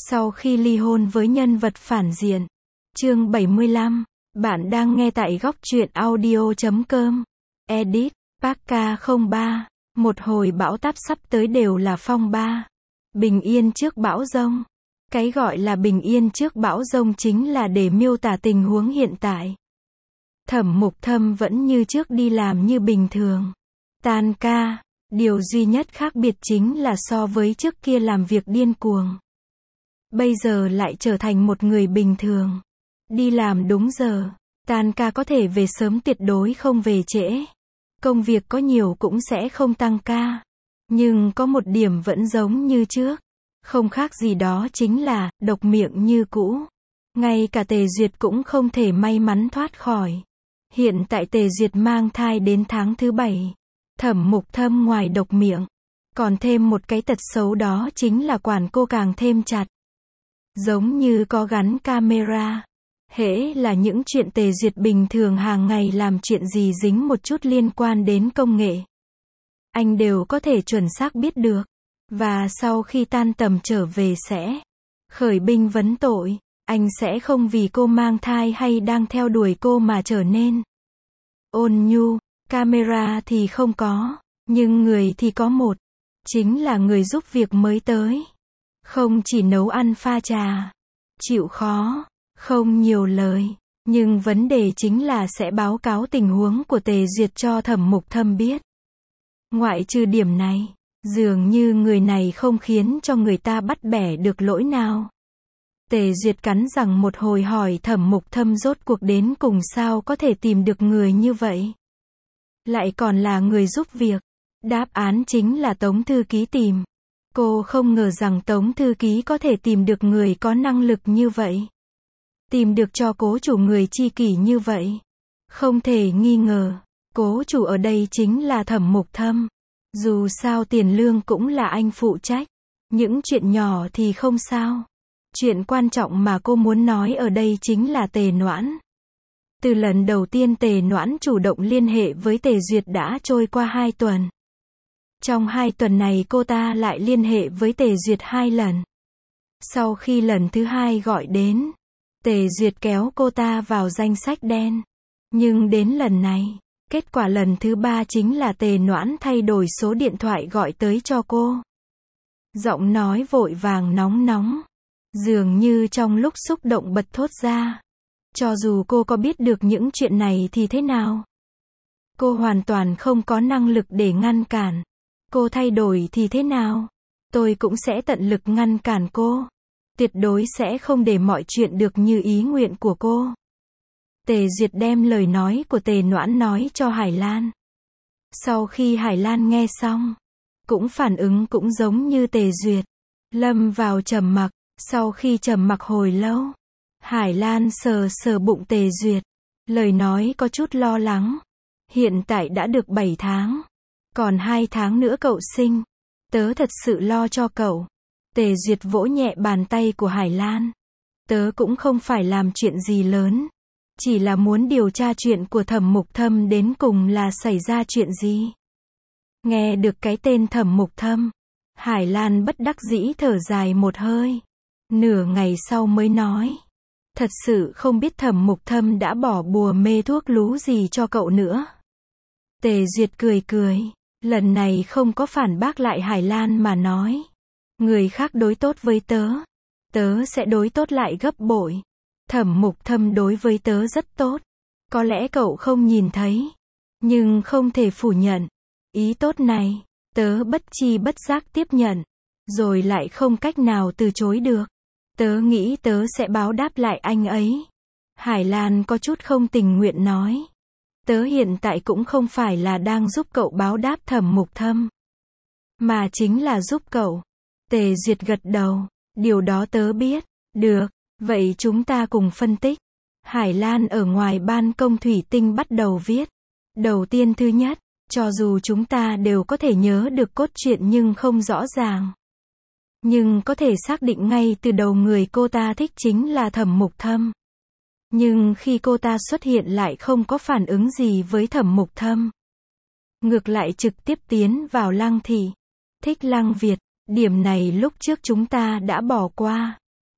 Sau khi ly hôn với nhân vật phản diện. Chương 75. Bạn đang nghe tại góc truyện audio.com. Edit. Parka 03. Một hồi bão táp sắp tới đều là phong ba. Bình yên trước bão giông. Cái gọi là bình yên trước bão giông chính là để miêu tả tình huống hiện tại. Thẩm Mục Thâm vẫn như trước đi làm như bình thường. Tan ca. Điều duy nhất khác biệt chính là so với trước kia làm việc điên cuồng. Bây giờ lại trở thành một người bình thường. Đi làm đúng giờ. Tan ca có thể về sớm, tuyệt đối không về trễ. Công việc có nhiều cũng sẽ không tăng ca. Nhưng có một điểm vẫn giống như trước. Không khác gì đó chính là, độc miệng như cũ. Ngay cả Tề Duyệt cũng không thể may mắn thoát khỏi. Hiện tại Tề Duyệt mang thai đến tháng thứ 7. Thẩm Mục Thâm ngoài độc miệng, còn thêm một cái tật xấu, đó chính là quản cô càng thêm chặt. Giống như có gắn camera. Hễ là những chuyện Tề Duyệt bình thường hàng ngày làm chuyện gì dính một chút liên quan đến công nghệ, anh đều có thể chuẩn xác biết được. Và sau khi tan tầm trở về sẽ khởi binh vấn tội. Anh sẽ không vì cô mang thai hay đang theo đuổi cô mà trở nên ôn nhu. Camera thì không có, nhưng người thì có một. Chính là người giúp việc mới tới. Không chỉ nấu ăn pha trà, chịu khó, không nhiều lời. Nhưng vấn đề chính là sẽ báo cáo tình huống của Tề Duyệt cho Thẩm Mục Thâm biết. Ngoại trừ điểm này, dường như người này không khiến cho người ta bắt bẻ được lỗi nào. Tề Duyệt cắn răng một hồi hỏi Thẩm Mục Thâm rốt cuộc đến cùng sao có thể tìm được người như vậy. Lại còn là người giúp việc. Đáp án chính là Tống thư ký tìm. Cô không ngờ rằng Tống thư ký có thể tìm được người có năng lực như vậy. Tìm được cho cố chủ người chi kỷ như vậy. Không thể nghi ngờ, cố chủ ở đây chính là Thẩm Mục Thâm. Dù sao tiền lương cũng là anh phụ trách. Những chuyện nhỏ thì không sao. Chuyện quan trọng mà cô muốn nói ở đây chính là Tề Noãn. Từ lần đầu tiên Tề Noãn chủ động liên hệ với Tề Duyệt đã trôi qua 2 tuần. Trong 2 tuần này cô ta lại liên hệ với Tề Duyệt 2 lần. Sau khi lần thứ 2 gọi đến, Tề Duyệt kéo cô ta vào danh sách đen. Nhưng đến lần này, kết quả lần thứ 3 chính là Tề Noãn thay đổi số điện thoại gọi tới cho cô. Giọng nói vội vàng nóng nóng. Dường như trong lúc xúc động bật thốt ra. Cho dù cô có biết được những chuyện này thì thế nào? Cô hoàn toàn không có năng lực để ngăn cản. Cô thay đổi thì thế nào? Tôi cũng sẽ tận lực ngăn cản cô. Tuyệt đối sẽ không để mọi chuyện được như ý nguyện của cô. Tề Duyệt đem lời nói của Tề Noãn nói cho Hải Lan. Sau khi Hải Lan nghe xong, cũng phản ứng cũng giống như Tề Duyệt. Lâm vào trầm mặc. Sau khi trầm mặc hồi lâu, Hải Lan sờ sờ bụng Tề Duyệt. Lời nói có chút lo lắng. Hiện tại đã được 7 tháng. Còn 2 tháng nữa cậu sinh. Tớ thật sự lo cho cậu. Tề Duyệt vỗ nhẹ bàn tay của Hải Lan. Tớ cũng không phải làm chuyện gì lớn. Chỉ là muốn điều tra chuyện của Thẩm Mục Thâm đến cùng là xảy ra chuyện gì. Nghe được cái tên Thẩm Mục Thâm, Hải Lan bất đắc dĩ thở dài một hơi. Nửa ngày sau mới nói. Thật sự không biết Thẩm Mục Thâm đã bỏ bùa mê thuốc lú gì cho cậu nữa. Tề Duyệt cười cười. Lần này không có phản bác lại Hải Lan mà nói. Người khác đối tốt với tớ, tớ sẽ đối tốt lại gấp bội. Thẩm Mục Thâm đối với tớ rất tốt. Có lẽ cậu không nhìn thấy. Nhưng không thể phủ nhận. Ý tốt này, tớ bất chi bất giác tiếp nhận. Rồi lại không cách nào từ chối được. Tớ nghĩ tớ sẽ báo đáp lại anh ấy. Hải Lan có chút không tình nguyện nói. Tớ hiện tại cũng không phải là đang giúp cậu báo đáp Thẩm Mục Thâm, mà chính là giúp cậu. Tề Duyệt gật đầu. Điều đó tớ biết. Được, vậy chúng ta cùng phân tích. Hải Lan ở ngoài ban công thủy tinh bắt đầu viết. Đầu tiên thứ nhất, cho dù chúng ta đều có thể nhớ được cốt truyện nhưng không rõ ràng. Nhưng có thể xác định ngay từ đầu người cô ta thích chính là Thẩm Mục Thâm. Nhưng khi cô ta xuất hiện lại không có phản ứng gì với Thẩm Mục Thâm. Ngược lại trực tiếp tiến vào Lăng Thị. Thích Lăng Việt. Điểm này lúc trước chúng ta đã bỏ qua.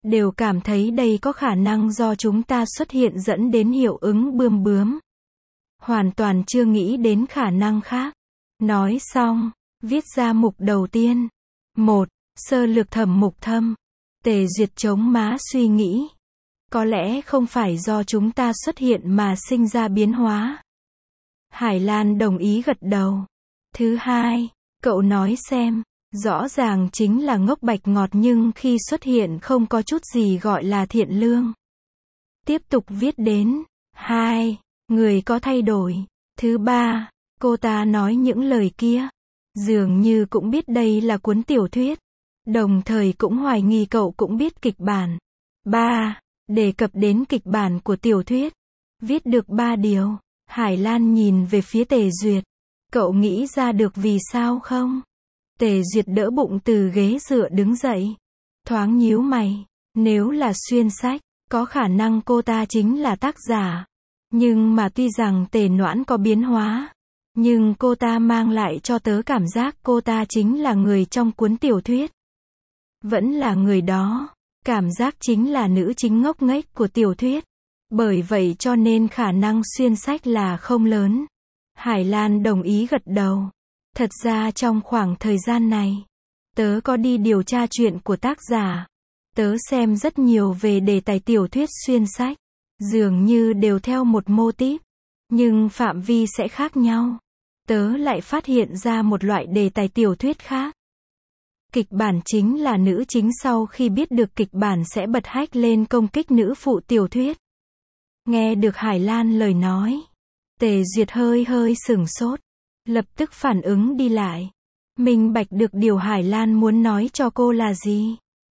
đều cảm thấy đây có khả năng do chúng ta xuất hiện dẫn đến hiệu ứng bươm bướm. Hoàn toàn chưa nghĩ đến khả năng khác. Nói xong, viết ra mục đầu tiên. 1. Sơ lược thẩm mục thâm. Tề Duyệt chống má suy nghĩ. Có lẽ không phải do chúng ta xuất hiện mà sinh ra biến hóa. Hải Lan đồng ý gật đầu. Thứ hai, cậu nói xem, rõ ràng chính là ngốc bạch ngọt nhưng khi xuất hiện không có chút gì gọi là thiện lương. Tiếp tục viết đến. 2. Người có thay đổi. Thứ ba, cô ta nói những lời kia. Dường như cũng biết đây là cuốn tiểu thuyết. Đồng thời cũng hoài nghi cậu cũng biết kịch bản. 3. Đề cập đến kịch bản của tiểu thuyết. Viết được 3 điều. Hải Lan nhìn về phía Tề Duyệt. Cậu nghĩ ra được vì sao không? Tề Duyệt đỡ bụng từ ghế dựa đứng dậy. Thoáng nhíu mày. Nếu là xuyên sách, có khả năng cô ta chính là tác giả. Nhưng mà tuy rằng Tề Noãn có biến hóa, nhưng cô ta mang lại cho tớ cảm giác cô ta chính là người trong cuốn tiểu thuyết. Vẫn là người đó. Cảm giác chính là nữ chính ngốc nghếch của tiểu thuyết. Bởi vậy cho nên khả năng xuyên sách là không lớn. Hải Lan đồng ý gật đầu. Thật ra trong khoảng thời gian này, tớ có đi điều tra chuyện của tác giả. Tớ xem rất nhiều về đề tài tiểu thuyết xuyên sách. Dường như đều theo một mô típ. Nhưng phạm vi sẽ khác nhau. Tớ lại phát hiện ra một loại đề tài tiểu thuyết khác. Kịch bản chính là nữ chính sau khi biết được kịch bản sẽ bật hách lên công kích nữ phụ tiểu thuyết. Nghe được Hải Lan lời nói, Tề Duyệt hơi sửng sốt, lập tức phản ứng đi lại. Minh bạch được điều Hải Lan muốn nói cho cô là gì.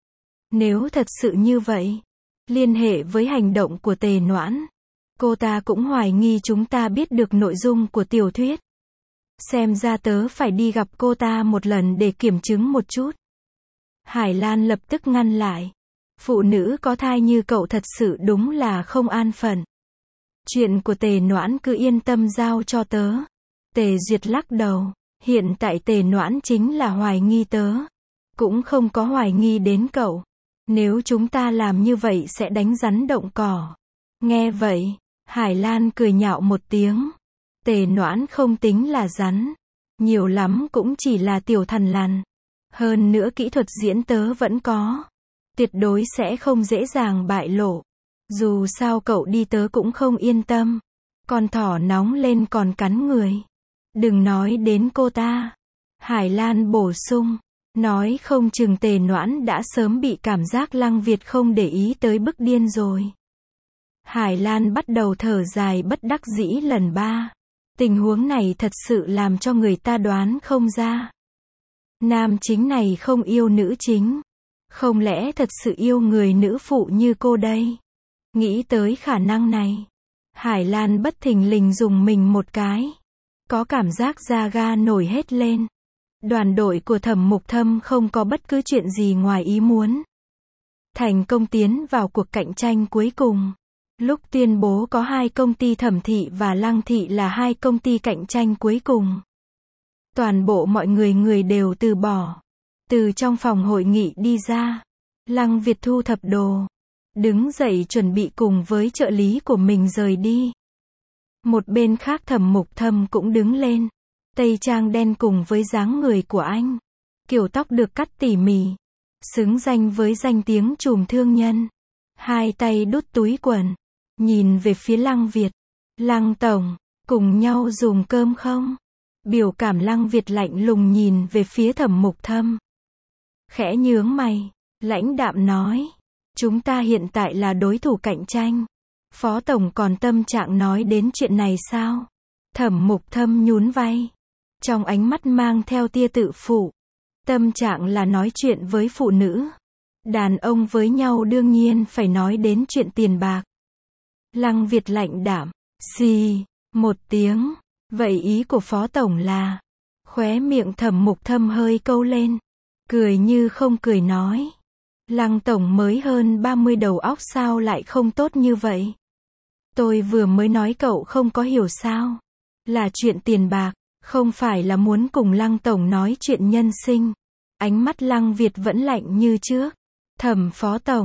Nếu thật sự như vậy, liên hệ với hành động của Tề Noãn, cô ta cũng hoài nghi chúng ta biết được nội dung của tiểu thuyết. Xem ra tớ phải đi gặp cô ta một lần để kiểm chứng một chút. Hải Lan lập tức ngăn lại. Phụ nữ có thai như cậu thật sự đúng là không an phận. Chuyện của Tề Noãn cứ yên tâm giao cho tớ. Tề Duyệt lắc đầu. Hiện tại Tề Noãn chính là hoài nghi tớ. Cũng không có hoài nghi đến cậu. Nếu chúng ta làm như vậy sẽ đánh rắn động cỏ. Nghe vậy, Hải Lan cười nhạo một tiếng. Tề Noãn không tính là rắn. Nhiều lắm cũng chỉ là tiểu thằn lằn. Hơn nữa kỹ thuật diễn tớ vẫn có. Tuyệt đối sẽ không dễ dàng bại lộ. Dù sao cậu đi tớ cũng không yên tâm. Con thỏ nóng lên còn cắn người. Đừng nói đến cô ta. Hải Lan bổ sung. Nói không chừng Tề Noãn đã sớm bị cảm giác Lăng Việt không để ý tới bức điên rồi. Hải Lan bắt đầu thở dài bất đắc dĩ lần 3. Tình huống này thật sự làm cho người ta đoán không ra. Nam chính này không yêu nữ chính. Không lẽ thật sự yêu người nữ phụ như cô đây? Nghĩ tới khả năng này, Hải Lan bất thình lình dùng mình một cái. Có cảm giác da ga nổi hết lên. Đoàn đội của Thẩm Mục Thâm không có bất cứ chuyện gì ngoài ý muốn. Thành công tiến vào cuộc cạnh tranh cuối cùng. Lúc tuyên bố có 2 công ty Thẩm Thị và Lăng Thị là 2 công ty cạnh tranh cuối cùng. Toàn bộ mọi người đều từ bỏ. Từ trong phòng hội nghị đi ra. Lăng Việt thu thập đồ. Đứng dậy chuẩn bị cùng với trợ lý của mình rời đi. Một bên khác Thẩm Mục Thâm cũng đứng lên. Tây trang đen cùng với dáng người của anh. Kiểu tóc được cắt tỉ mỉ. Xứng danh với danh tiếng trùm thương nhân. 2 tay đút túi quần. Nhìn về phía Lăng Việt. Lăng tổng, cùng nhau dùng cơm không? Biểu cảm Lăng Việt lạnh lùng nhìn về phía Thẩm Mục Thâm. Khẽ nhướng mày, lãnh đạm nói. Chúng ta hiện tại là đối thủ cạnh tranh. Phó tổng còn tâm trạng nói đến chuyện này sao? Thẩm Mục Thâm nhún vai. Trong ánh mắt mang theo tia tự phụ. Tâm trạng là nói chuyện với phụ nữ. Đàn ông với nhau đương nhiên phải nói đến chuyện tiền bạc. Lăng Việt lạnh đạm. Xì, một tiếng. Vậy ý của phó tổng là. Khóe miệng Thẩm Mục Thâm hơi câu lên. Cười như không cười nói. Lăng tổng mới hơn 30 đầu óc sao lại không tốt như vậy? Tôi vừa mới nói cậu không có hiểu sao? Là chuyện tiền bạc, không phải là muốn cùng Lăng tổng nói chuyện nhân sinh. Ánh mắt Lăng Việt vẫn lạnh như trước. Thẩm phó tổng,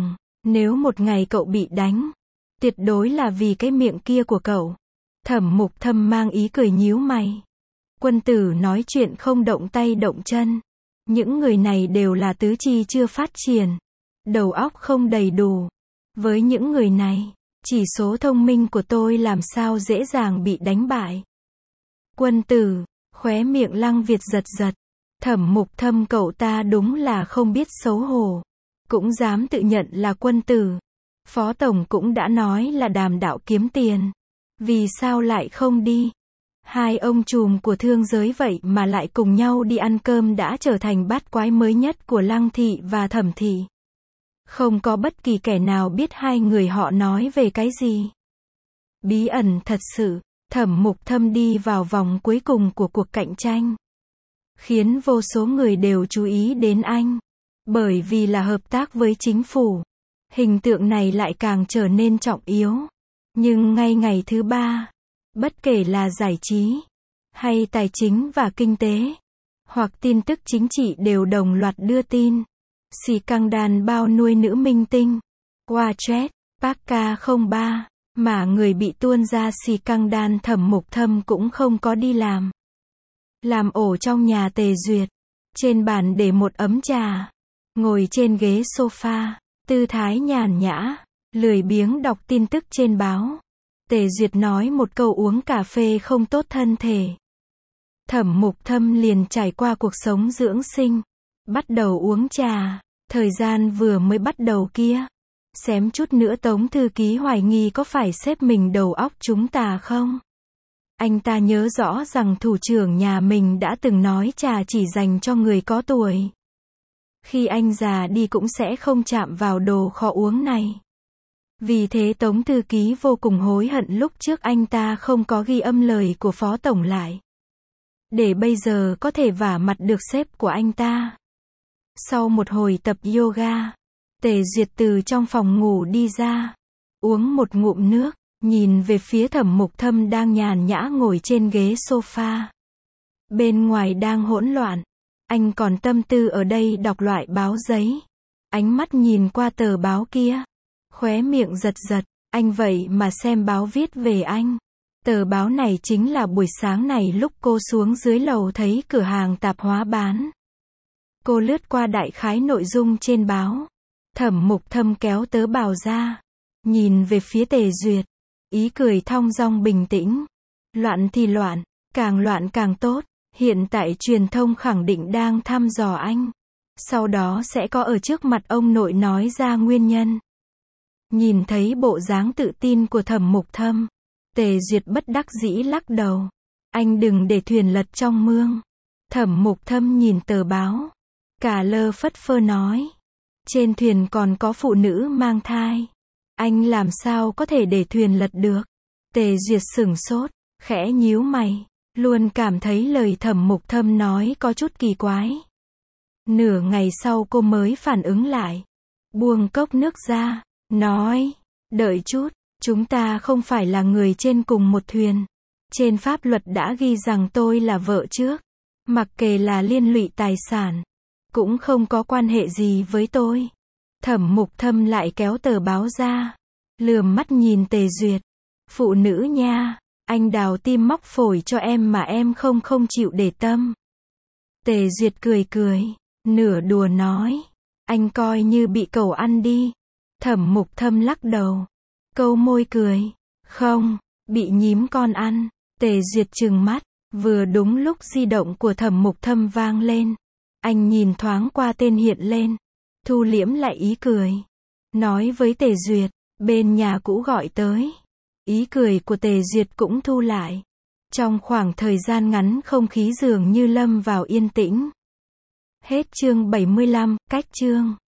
Nếu một ngày cậu bị đánh, tuyệt đối là vì cái miệng kia của cậu. Thẩm Mục Thâm mang ý cười nhíu mày. Quân tử nói chuyện không động tay động chân. Những người này đều là tứ chi chưa phát triển, đầu óc không đầy đủ. Với những người này, chỉ số thông minh của tôi làm sao dễ dàng bị đánh bại. Quân tử, khóe miệng Lăng Việt giật giật. Thẩm Mục Thâm cậu ta đúng là không biết xấu hổ. Cũng dám tự nhận là quân tử. Phó Tổng cũng đã nói là đàm đạo kiếm tiền. Vì sao lại không đi? Hai ông trùm của thương giới vậy mà lại cùng nhau đi ăn cơm đã trở thành bát quái mới nhất của Lăng Thị và Thẩm Thị. Không có bất kỳ kẻ nào biết hai người họ nói về cái gì. Bí ẩn thật sự, Thẩm Mục Thâm đi vào vòng cuối cùng của cuộc cạnh tranh. Khiến vô số người đều chú ý đến anh. Bởi vì là hợp tác với chính phủ. Hình tượng này lại càng trở nên trọng yếu. Nhưng ngay ngày thứ ba, bất kể là giải trí, hay tài chính và kinh tế, hoặc tin tức chính trị đều đồng loạt đưa tin. Scandal bao nuôi nữ minh tinh. Watchet, Parka 03, mà người bị tuôn ra scandal Thẩm Mục Thâm cũng không có đi làm. Làm ổ trong nhà Tề Duyệt. Trên bàn để một ấm trà. Ngồi trên ghế sofa, tư thái nhàn nhã, lười biếng đọc tin tức trên báo. Tề Duyệt nói một câu uống cà phê không tốt thân thể. Thẩm Mục Thâm liền trải qua cuộc sống dưỡng sinh. Bắt đầu uống trà. Thời gian vừa mới bắt đầu kia. Xém chút nữa Tống thư ký hoài nghi có phải sếp mình đầu óc chúng ta không? Anh ta nhớ rõ rằng thủ trưởng nhà mình đã từng nói trà chỉ dành cho người có tuổi. Khi anh già đi cũng sẽ không chạm vào đồ khó uống này. Vì thế Tống thư ký vô cùng hối hận lúc trước anh ta không có ghi âm lời của Phó Tổng lại. Để bây giờ có thể vả mặt được sếp của anh ta. Sau một hồi tập yoga, Tề Duyệt từ trong phòng ngủ đi ra. Uống một ngụm nước, nhìn về phía Thẩm Mục Thâm đang nhàn nhã ngồi trên ghế sofa. Bên ngoài đang hỗn loạn. Anh còn tâm tư ở đây đọc loại báo giấy. Ánh mắt nhìn qua tờ báo kia. Khóe miệng giật giật. Anh vậy mà xem báo viết về anh. Tờ báo này chính là buổi sáng này lúc cô xuống dưới lầu thấy cửa hàng tạp hóa bán. Cô lướt qua đại khái nội dung trên báo. Thẩm Mục Thâm kéo tớ bào ra. Nhìn về phía Tề Duyệt. Ý cười thong dong bình tĩnh. Loạn thì loạn càng tốt. Hiện tại truyền thông khẳng định đang thăm dò anh. Sau đó sẽ có ở trước mặt ông nội nói ra nguyên nhân. Nhìn thấy bộ dáng tự tin của Thẩm Mục Thâm. Tề Duyệt bất đắc dĩ lắc đầu. Anh đừng để thuyền lật trong mương. Thẩm Mục Thâm nhìn tờ báo. Cả lơ phất phơ nói. Trên thuyền còn có phụ nữ mang thai. Anh làm sao có thể để thuyền lật được? Tề Duyệt sửng sốt, khẽ nhíu mày. Luôn cảm thấy lời Thẩm Mục Thâm nói có chút kỳ quái. Nửa ngày sau cô mới phản ứng lại. Buông cốc nước ra, nói. Đợi chút, chúng ta không phải là người trên cùng một thuyền. Trên pháp luật đã ghi rằng tôi là vợ trước. Mặc kệ là liên lụy tài sản. Cũng không có quan hệ gì với tôi. Thẩm Mục Thâm lại kéo tờ báo ra. Lườm mắt nhìn Tề Duyệt. Phụ nữ nha. Anh đào tim móc phổi cho em mà em không chịu để tâm. Tề Duyệt cười. Nửa đùa nói. Anh coi như bị cẩu ăn đi. Thẩm Mục Thâm lắc đầu. Câu môi cười. Không, bị nhím con ăn. Tề Duyệt trừng mắt. Vừa đúng lúc di động của Thẩm Mục Thâm vang lên. Anh nhìn thoáng qua tên hiện lên. Thu liễm lại ý cười. Nói với Tề Duyệt. Bên nhà cũ gọi tới. Ý cười của Tề Duyệt cũng thu lại. Trong khoảng thời gian ngắn không khí dường như lâm vào yên tĩnh. Hết chương 75, cách chương.